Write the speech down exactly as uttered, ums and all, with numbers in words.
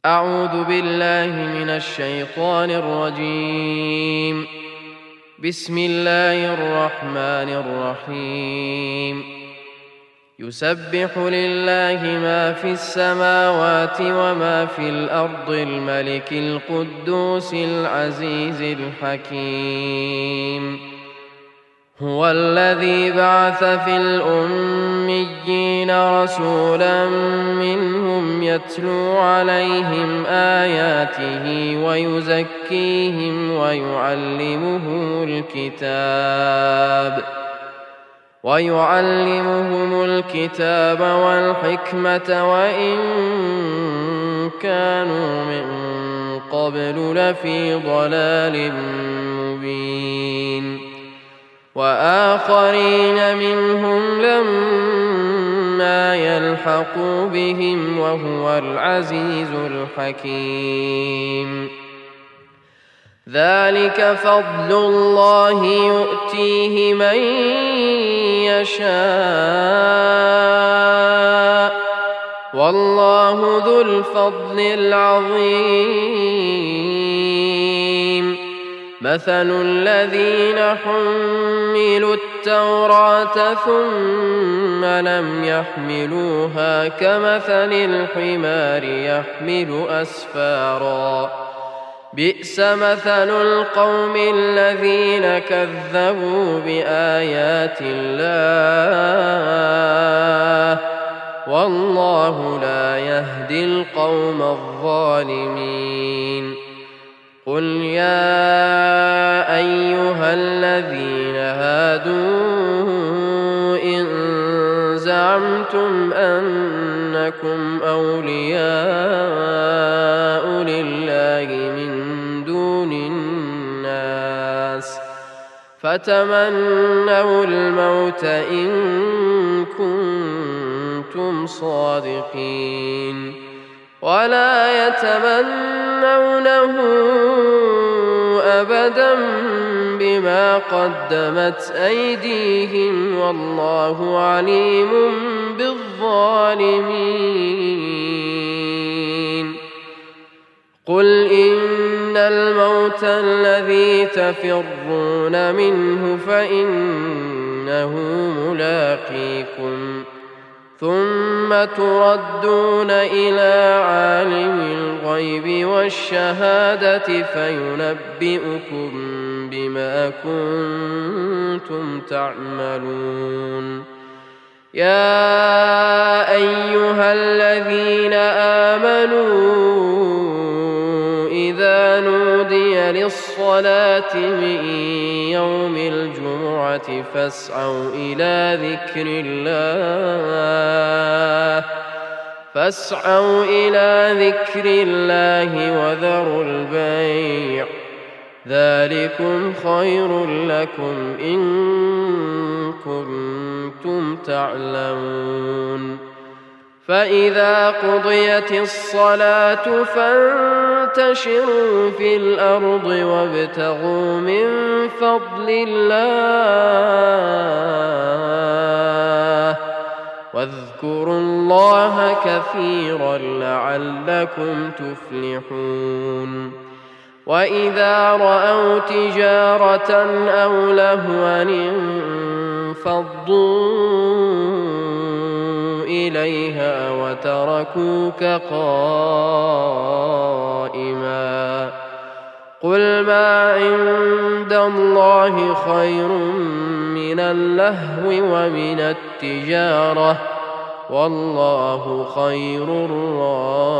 أعوذ بالله من الشيطان الرجيم. بسم الله الرحمن الرحيم. يسبح لله ما في السماوات وما في الأرض الملك القدوس العزيز الحكيم. هو الذي بعث في الأميين رسولا منهم يتلو عليهم آياته ويزكيهم ويعلمهم الكتاب ويعلمهم الكتاب والحكمة وإن كانوا من قبل لفي ضلال مبين. وآخرين منهم لما يلحقوا بهم وهو العزيز الحكيم. ذلك فضل الله يؤتيه من يشاء والله ذو الفضل العظيم. مثل الذين حملوا التوراة ثم لم يحملوها كمثل الحمار يحمل أسفارا بئس مثل القوم الذين كذبوا بآيات الله والله لا يهدي القوم الظالمين. قل يا أيها الذين هادوا إن زعمتم أنكم أولياء لله من دون الناس فتمنوا الموت إن كنتم صادقين ولا يتمنونه أبدا بما قدمت أيديهم والله عليم بالظالمين. قل إن الموت الذي تفرون منه فإنه ملاقيكم ثم تردون إلى عالم الغيب والشهادة فينبئكم بما كنتم تعملون. يا أيها الذين آمنوا إذا نودي للصلاة من يوم الجمعة فاسعوا إلى ذكر الله فاسعوا إلى ذكر الله وذروا البيع ذلكم خير لكم إن كنتم تعلمون. فإذا قضيت الصلاة فانتشروا في الأرض وابتغوا من فضل الله واذكروا الله كثيرا لعلكم تفلحون. وإذا رأوا تجارة أو لهوا انفضوا إليها وتركوك قائما قل ما عند الله خير من اللهو ومن التجارة والله خير الرازقين.